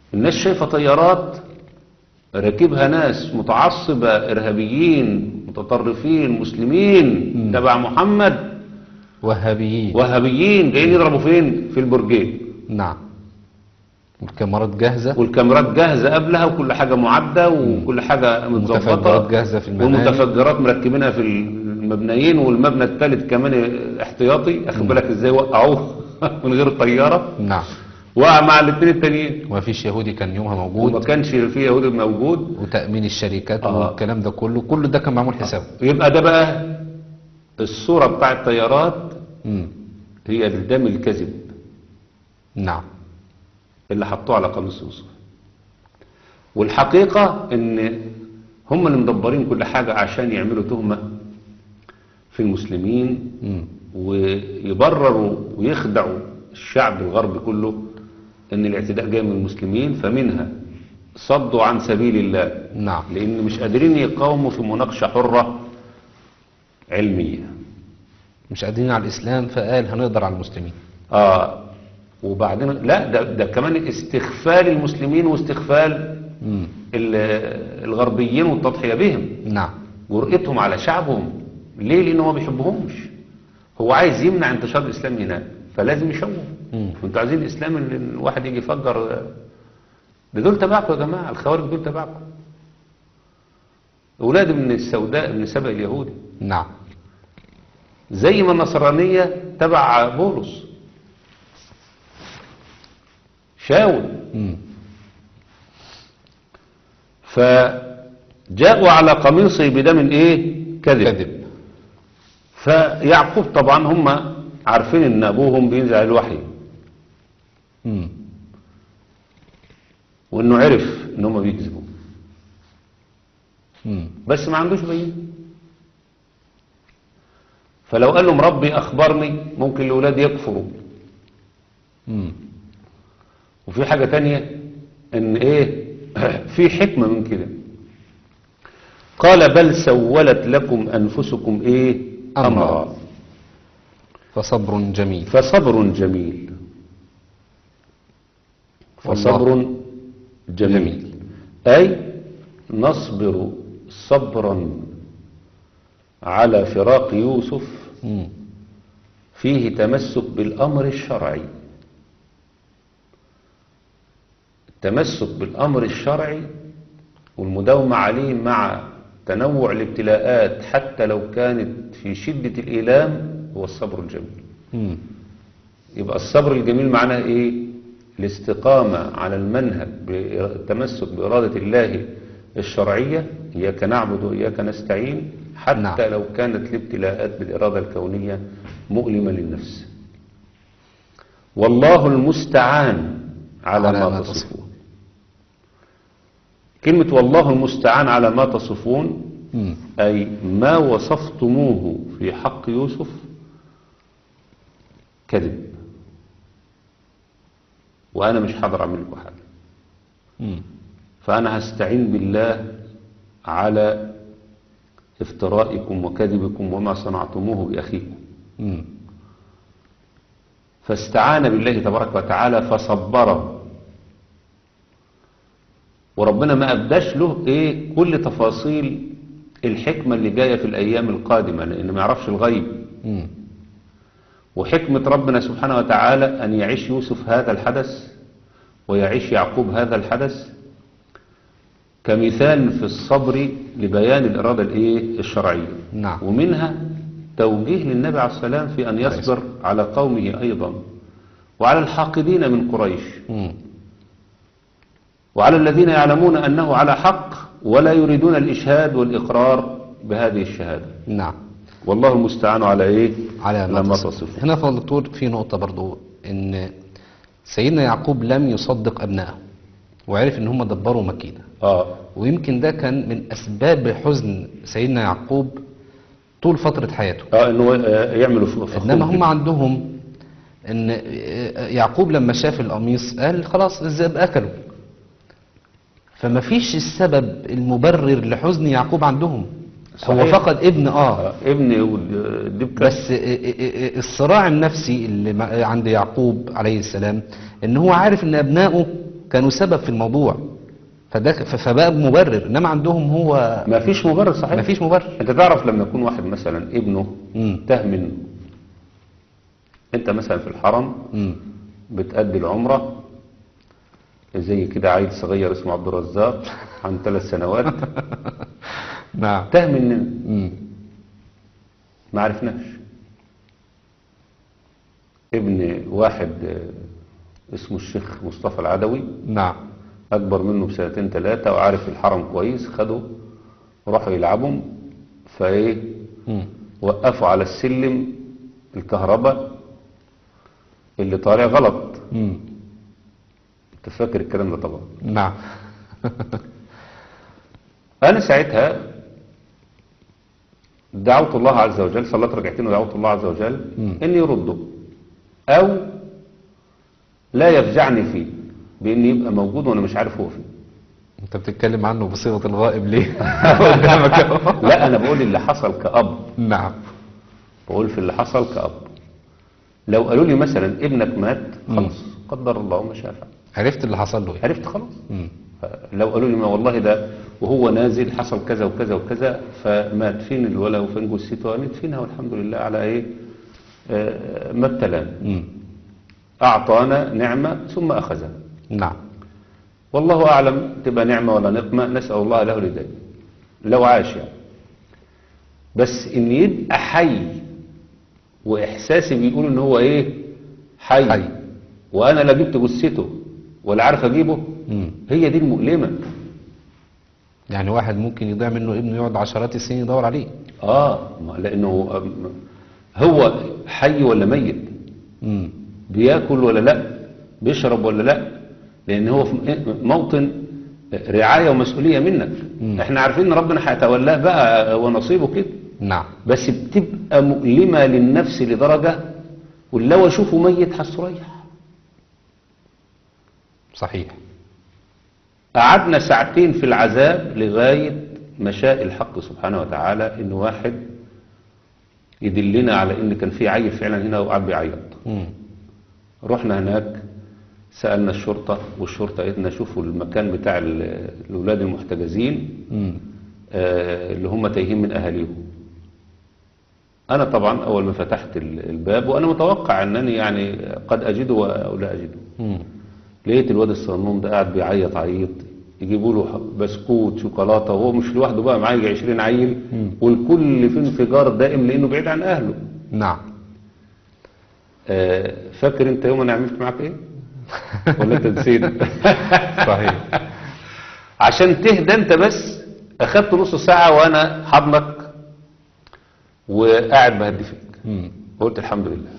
الناس شايفة طيارات راكبها ناس متعصبة إرهابيين متطرفين مسلمين مم. تبع محمد وهابيين. وهابيين جايين يضربوا فين؟ في البرجين. نعم. والكاميرات جاهزة. والكاميرات جاهزة قبلها وكل حاجة معدة وكل حاجة متظبطة. متفجرات جاهزة في المباني. والمتفجرات مركبينها في المبنيين والمبنى الثالث كمان احتياطي. أخد بالك ازاي وقعوه من غير طيارة. نعم. وقع مع الاثنين التانيين. وما فيش يهودي كان يومها موجود. وما كانش فيه يهودي موجود. وتأمين الشركات آه. والكلام ده كله كل ده كان معمول حسابه. يبقى ده بقى الصورة بتاع الطيارات مم. هي الدم الكذب نعم. اللي حطوه على قميص يوسف. والحقيقة ان هم اللي مدبرين كل حاجة عشان يعملوا تهمة في المسلمين. مم. ويبرروا ويخدعوا الشعب الغربي كله ان الاعتداء جاي من المسلمين. فمنها صدوا عن سبيل الله. نعم. لان مش قادرين يقاوموا في مناقشة حرة علمية. مش قادرين على الإسلام فقال هنقدر على المسلمين. اه وبعدين لا ده, ده كمان استغفال المسلمين واستغفال مم. ال- الغربيين والتضحية بهم. نعم. جرأتهم على شعبهم. ليه؟ لأنه ما بيحبهمش. هو عايز يمنع انتشار الإسلام هناك فلازم يشوه. مم. وانتوا عايزين الإسلام اللي الواحد يجي يفجر. ده دول تبعكم يا جماعة. الخوارج دول تبعكم. أولاد من السوداء من سبأ اليهودي. نعم. زي ما النصرانية تبع بولس شاول. مم. فجاءوا على قميصه بدم ايه كذب. كذب. فيعقوب طبعا هم عارفين ان ابوهم بينزل على الوحي مم. وانه عرف ان هم بيكذبوا مم. بس ما عندوش بيين. فلو قال لهم ربي اخبرني ممكن الاولاد يكفروا. مم. وفي حاجة تانية ان ايه في حكمة من كده. قال بل سولت لكم انفسكم ايه امرا فصبر جميل. فصبر جميل. فصبر جميل. جميل. اي نصبر صبرا على فراق يوسف مم. فيه تمسك بالامر الشرعي. التمسك بالامر الشرعي والمداومة عليه مع تنوع الابتلاءات حتى لو كانت في شدة الإيلام هو الصبر الجميل. مم. يبقى الصبر الجميل معناه ايه؟ الاستقامة على المنهج بالتمسك بإرادة الله الشرعية. إياك نعبد وإياك نستعين حتى نعم. لو كانت الابتلاءات بالإرادة الكونية مؤلمة للنفس. والله المستعان على, على ما, ما تصفون. كلمة والله المستعان على ما تصفون مم. أي ما وصفتموه في حق يوسف كذب. وأنا مش حاضر أعمل لكم حاجة. مم. فأنا هستعين بالله على افترائكم وكذبكم وما صنعتموه بأخيكم. مم. فاستعان بالله تبارك وتعالى فصبره. وربنا ما أبداش له إيه كل تفاصيل الحكمة اللي جاية في الأيام القادمة لأنه ما يعرفش الغيب. مم. وحكمة ربنا سبحانه وتعالى أن يعيش يوسف هذا الحدث ويعيش يعقوب هذا الحدث كمثال في الصبر لبيان الإرادة الإيه الشرعية. نعم. ومنها توجيه للنبي عليه السلام في أن يصبر على قومه أيضا وعلى الحاقدين من قريش مم. وعلى الذين يعلمون أنه على حق ولا يريدون الإشهاد والإقرار بهذه الشهادة. نعم. والله المستعان على إيه على ما لما تصف. تصف. هنا فضل الدكتور في نقطة برضو ان سيدنا يعقوب لم يصدق ابنائه وعرف ان هم دبروا مكيدة. آه ويمكن ده كان من اسباب حزن سيدنا يعقوب طول فترة حياته. آه إنه آه، يعملوا فخور انما هم كده. عندهم ان يعقوب لما شاف القميص قال خلاص الذئب اكله. فما فيش السبب المبرر لحزن يعقوب عندهم. هو صحيح. فقد ابن اه آه، ابن والدبكة بس الصراع النفسي اللي مع- عند يعقوب عليه السلام ان هو عارف ان ابنائه كانوا سبب في الموضوع، فده ف- فبقى مبرر، انما عندهم هو ما فيش مبرر صحيح. ما فيش مبرر. انت تعرف لما يكون واحد مثلا ابنه مم. تاه منه، انت مثلا في الحرم مم. بتأدي العمرة زي كده عيل صغير اسمه عبد الرزاق عن ثلاث سنوات نعم. تاه مننا مم. ما عرفناش. ابن واحد آه، اسمه الشيخ مصطفى العدوي نعم. أكبر منه بسنتين ثلاثة وعارف الحرم كويس، خده وراحوا يلعبوا فإيه مم. وقفوا على السلم الكهرباء اللي طالع غلط. مم. انت فاكر الكلام ده طبعا. نعم. أنا ساعتها دعوت الله عز وجل، صليت ركعتين ودعوت الله عز وجل مم. إن يرده أو لا يفجعني فيه بإن يبقى موجود وأنا مش عارف هو فين. انت بتتكلم عنه بصيغة الغائب ليه؟ قدامك اهو. لا أنا بقول اللي حصل كأب، نعم. بقول في اللي حصل كأب. لو قالوا لي مثلا ابنك مات خلاص قدر الله ما شاء فعل، عرفت اللي حصل له ايه؟ عرفت خلاص. مم. لو قالوا لي ما والله ده وهو نازل حصل كذا وكذا وكذا فمات، فين الولا وفين جثته؟ ندفنها والحمد لله على ايه آه، ما ابتلانا. مم. اعطانا نعمه ثم اخذها، نعم. والله اعلم تبقى نعمه ولا نقمه، نسال الله له الهدايه لو عاش يعني. بس ان يبقى حي واحساسي بيقول ان هو ايه حي, حي. وانا لا جبت جثته ولا عارف اجيبه، مم. هي دي المؤلمه. يعني واحد ممكن يضيع منه ابنه يقعد عشرات السنين يدور عليه. اه ما- لانه آم، هو حي ولا ميت، مم. بياكل ولا لا، بيشرب ولا لا، لان هو في موطن رعايه ومسؤوليه منك. مم. احنا عارفين ان ربنا هيتولاه بقى ونصيبه كده، نعم. بس بتبقى مؤلمه للنفس لدرجه ولو اشوفه ميت هستريح. صحيح. قعدنا ساعتين في العذاب لغايه ما شاء الحق سبحانه وتعالى ان واحد يدلنا على ان كان في عيل فعلا هنا وقعد بيعيط. مم. رحنا هناك سألنا الشرطة، والشرطة قالت لنا شوفوا المكان بتاع ال- الأولاد المحتجزين مم. آه، اللي هم تايهين من أهاليهم. أنا طبعا أول ما فتحت ال- الباب وأنا متوقع أنني يعني قد أجده أو لا أجده، مم. لقيت الواد الصنون ده قاعد بيعيط عيط، يجيبوا له بسكوت شوكولاتة وهو مش لوحده بقى، معاه يجي عشرين عيل، مم. والكل في انفجار دائم لأنه بعيد عن أهله. نعم. آه، فاكر أنت يوم أنا عملت معاك إيه؟ ولا أنت نسيت؟ صحيح. عشان تهدى انت بس اخدت نص ساعة وانا حضنك وقاعد بهدي فيك، مم. وقلت الحمد لله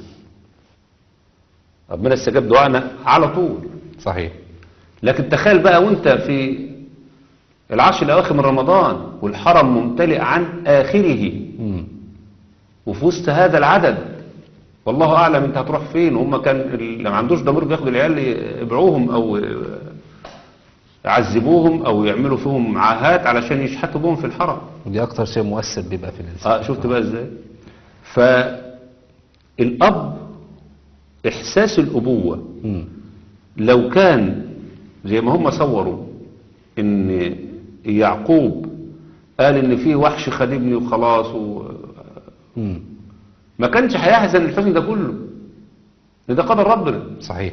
ربنا استجاب دعانا على طول. صحيح. لكن تخيل بقى وانت في العشر الاواخر من رمضان والحرم ممتلئ عن اخره مم. وفي وسط هذا العدد، والله اعلم انت هتروح فين. هم كان اللي ما عندوش ضمير بياخد العيال يبيعوهم او يعذبوهم او يعملوا فيهم عاهات علشان يشحتوا بهم في الحرم. ودي اكتر شيء مؤثر بيبقى في الانسان. اه شفت بقى ازاي. فالاب احساس الابوه مم. لو كان زي ما هم صوروا ان يعقوب قال ان في وحش خدمني وخلاص و... مم. ما كانش هيحزن الحزن ده كله، ده قدر ربنا. صحيح.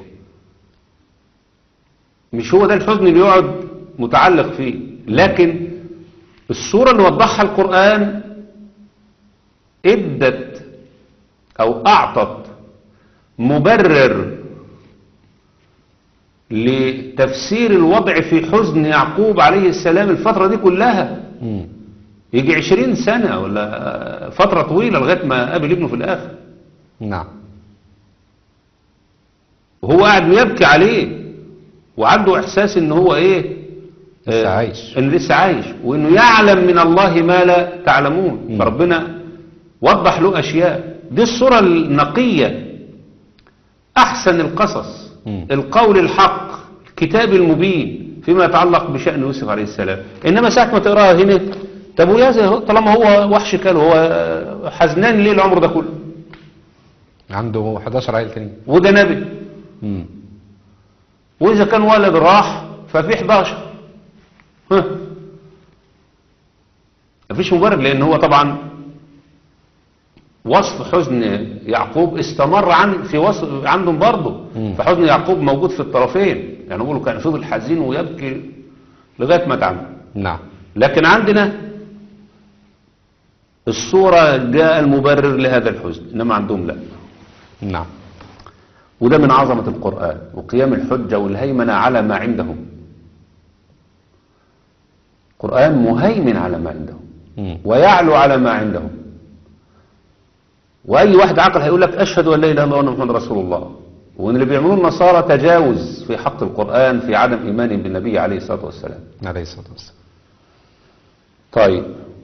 مش هو ده الحزن اللي يقعد متعلق فيه، لكن الصورة اللي وضحها القرآن ادت او اعطت مبرر لتفسير الوضع في حزن يعقوب عليه السلام الفترة دي كلها. مم. يجي عشرين سنة ولا فترة طويلة لغاية ما قابل ابنه في الاخر، نعم. وهو قاعد يبكي عليه وعنده احساس ان هو ايه لسه آه، عايش. انه لسه عايش وانه يعلم من الله ما لا تعلمون. مم. فربنا وضح له اشياء. دي الصورة النقية، احسن القصص، مم. القول الحق، الكتاب المبين فيما يتعلق بشأن يوسف عليه السلام. انما ساعة ما تقراها هنا طب ويا زي هو- طالما هو وحش كان هو حزنان ليه العمر ده كله؟ عنده حداشر عيل تاني. وده نبي. مم. وإذا كان ولد راح ففي احداشر. ها مفيش مبرر، لأن هو طبعا وصف حزن يعقوب استمر عن في وصف عندهم برضه. فحزن يعقوب موجود في الطرفين، يعني بيقولوا كان فضل حزين ويبكي لغاية ما تعمل. نعم. لكن عندنا الصورة جاء المبرر لهذا الحزن، إنما عندهم لا. نعم. وده من عظمة القرآن وقيام الحجة والهيمنة على ما عندهم. القرآن مهيمن على ما عندهم مم. ويعلو على ما عندهم. وأي واحد عاقل هيقول لك أشهد أن لا إله إلا الله وأن محمد رسول الله. وإن اللي بيعملوه النصارى تجاوز في حق القرآن في عدم إيمانهم بالنبي عليه الصلاة والسلام. عليه الصلاة والسلام. طيب.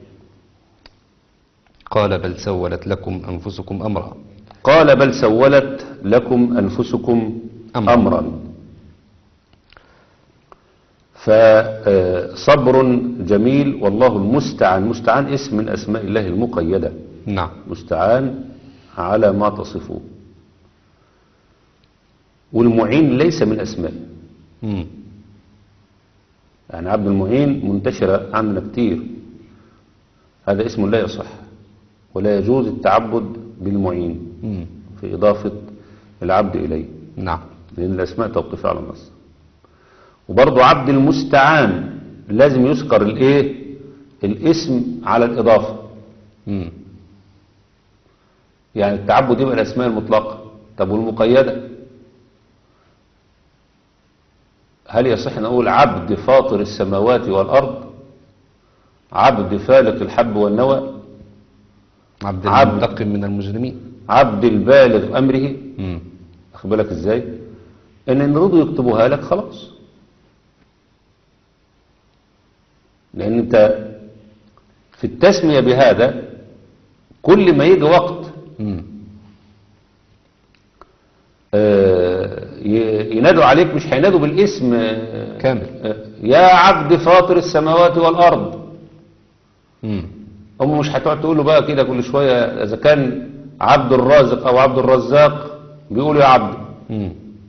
قال بل سولت لكم أنفسكم أمرا. قال بل سولت لكم أنفسكم أمرا, أمرا. فصبر جميل والله المستعان. مستعان اسم من أسماء الله المقيدة. نعم. مستعان على ما تصفه. والمعين ليس من أسمائه. مم. يعني عبد المعين منتشرة عندنا كتير، هذا اسم لا يصح ولا يجوز التعبد بالمعين مم. في إضافة العبد إليه، نعم. لأن الأسماء توقف على النص. وبرضه عبد المستعان لازم يذكر الايه الاسم على الإضافة. مم. يعني التعبد يبقى الأسماء المطلقة. طب والمقيدة هل يصح نقول عبد فاطر السماوات والأرض، عبد فالق الحب والنوى، عبد عبد المنتقم من المجرمين، عبد البالغ أمره؟ مم. أخد بالك إزاي؟ إن إن رضوا يكتبوها لك خلاص، لأن أنت في التسمية بهذا كل ما يجي وقت مم. آه، ي- ينادوا عليك، مش هينادوا بالاسم آه، كامل. آه، يا عبد فاطر السماوات والأرض. مم. هم مش هتقعد تقول له بقى كده كل شوية إذا كان عبد الرازق أو عبد الرزاق بيقولوا يا عبد. مم.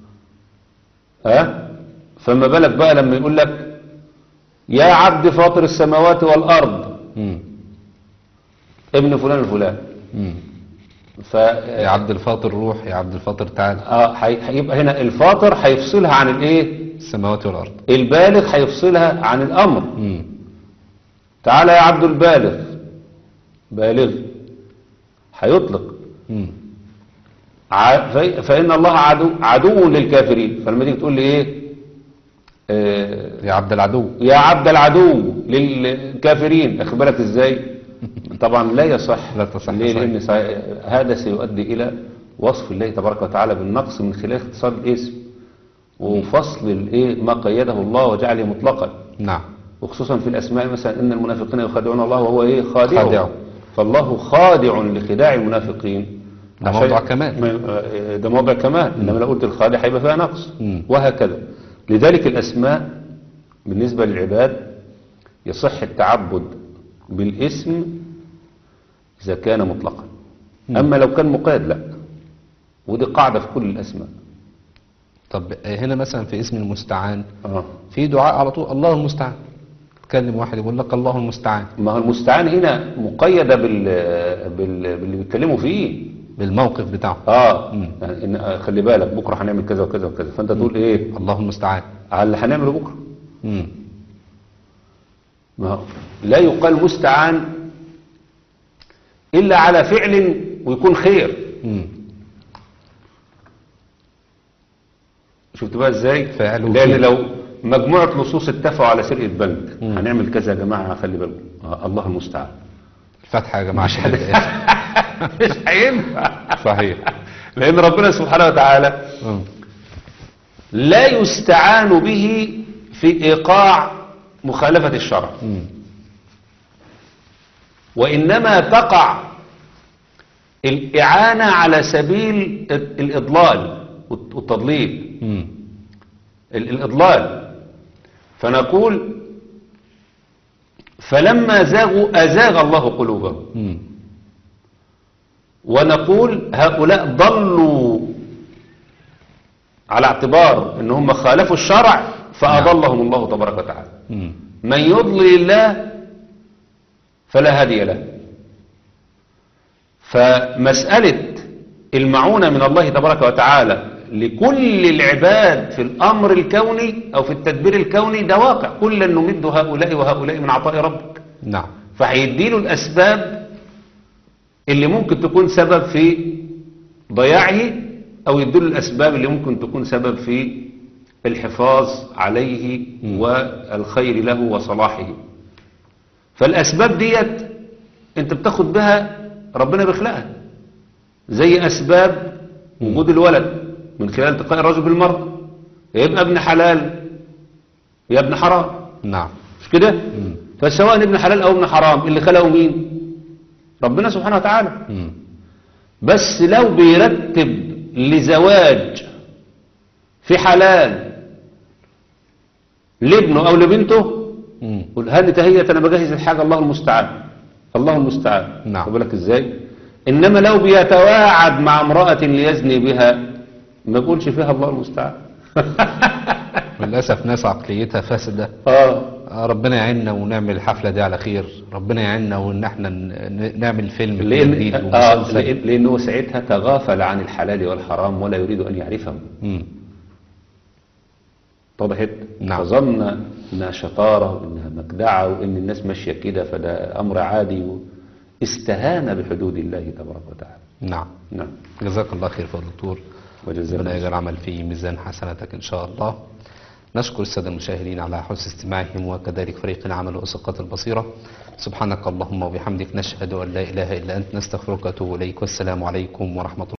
ها فما بالك بقى لما يقول لك يا عبد فاطر السماوات والأرض مم. ابن فلان الفلان. مم. ف يا عبد الفاطر روح، يا عبد الفاطر تعال. اه هي- هيبقى هنا الفاطر هيفصلها عن الايه؟ السماوات والأرض. البالغ هيفصلها عن الامر. مم. تعالى يا عبد البالغ، بالغ هيطلق. مم. ع- ف- فإن الله عدو عدو للكافرين. فلما تيجي تقول لي ايه آه يا عبد العدو. يا عبد العدو للكافرين، اخد بالك ازاي؟ طبعا لا يصح. لا تصح ليه؟ صحيح. لان صحيح هذا سيؤدي الى وصف الله تبارك وتعالى بالنقص من خلال اختصار الاسم وفصل الايه ما قيده الله وجعله مطلقا. نعم. وخصوصا في الاسماء مثلا ان المنافقين يخادعون الله وهو ايه خادع. خادع. فالله خادع لخداع المنافقين. ده عشان- موضع كمال. ما- ده موضع كمال. انما لو قلت الخادع هيبقى فيها نقص. مم. وهكذا. لذلك الاسماء بالنسبه للعباد يصح التعبد بالاسم اذا كان مطلقا. مم. اما لو كان مقيد لا. ودي قاعده في كل الاسماء. طب هنا مثلا في اسم المستعان اه في دعاء على طول الله المستعان. تكلم واحد يقول لك الله المستعان ما هو المستعان هنا مقيده بال... بال... باللي بيتكلموا فيه. بالموقف بتاعه. اه مم. يعني إن آه، خلي بالك بكره هنعمل كذا وكذا وكذا، فانت تقول ايه الله المستعان. على اللي هنعمله بكره. مم. ما هو لا يقال مستعان الا على فعل ويكون خير. مم. شفت بقى ازاي؟ فعل لان وخير. لو مجموعه لصوص اتفقوا على سرقه بنك مم. هنعمل كذا يا جماعه خلي بالكم. آه الله المستعان. الفتحة يا جماعة مش عشان الآخر. مش هينفع. صحيح. لان ربنا سبحانه وتعالى مم. لا يستعان به في ايقاع مخالفه الشرع، مم. وإنما تقع الإعانة على سبيل الإضلال والتضليل. مم. ال- الإضلال. فنقول فلما زاغوا أزاغ الله قلوبهم. مم. ونقول هؤلاء ضلوا على اعتبار ان هم خالفوا الشرع فأضلهم الله تبارك وتعالى. مم. من يضلل الله فلا هادي له. فمسألة المعونة من الله تبارك وتعالى لكل العباد في الأمر الكوني أو في التدبير الكوني ده واقع، كلا نمد هؤلاء وهؤلاء من عطاء ربك. نعم. فهيديله الأسباب اللي ممكن تكون سبب في ضياعه، أو يديله الأسباب اللي ممكن تكون سبب في الحفاظ عليه والخير له وصلاحه. فالأسباب ديت انت بتاخد بها ربنا بيخلقها، زي أسباب وجود الولد من خلال التقاء الرجل بالمرأة، يبقى ابن حلال يا ابن حرام. نعم. مش كده؟ فسواء ابن حلال أو ابن حرام اللي خلقه مين؟ ربنا سبحانه وتعالى. مم. بس لو بيرتب لزواج في حلال لابنه أو لبنته، مم. قل هل تهيئة أنا بجهز الحاجة، الله المستعان الله المستعان. نعم. خد بالك ازاي؟ إنما لو بيتواعد مع امرأة ليزني بها ما بقولش فيها الله المستعان. للأسف ناس عقليتها فاسدة. اه آه، ربنا يعيننا ونعمل الحفلة دي على خير، ربنا يعيننا وإن احنا ن- نعمل فيلم لأن جديد آه ومسلسل. لأن- لأنه ساعتها تغافل عن الحلال والحرام ولا يريد أن يعرفهم. مم. طبعت. نعم. فظن انها شطارة وانها مجدعة وان الناس ماشية كده فده امر عادي، استهان بحدود الله تبارك وتعالى. نعم. نعم. جزاك الله خير فضل الدكتور، وجزاك ربنا الله يجعل العمل في ميزان حسناتك إن شاء الله. نشكر السادة المشاهدين على حسن استماعهم وكذلك فريق العمل وأسقاط البصيرة. سبحانك اللهم وبحمدك نشهد أن لا إله إلا أنت نستغفرك ونتوب إليك، والسلام عليكم ورحمة الله.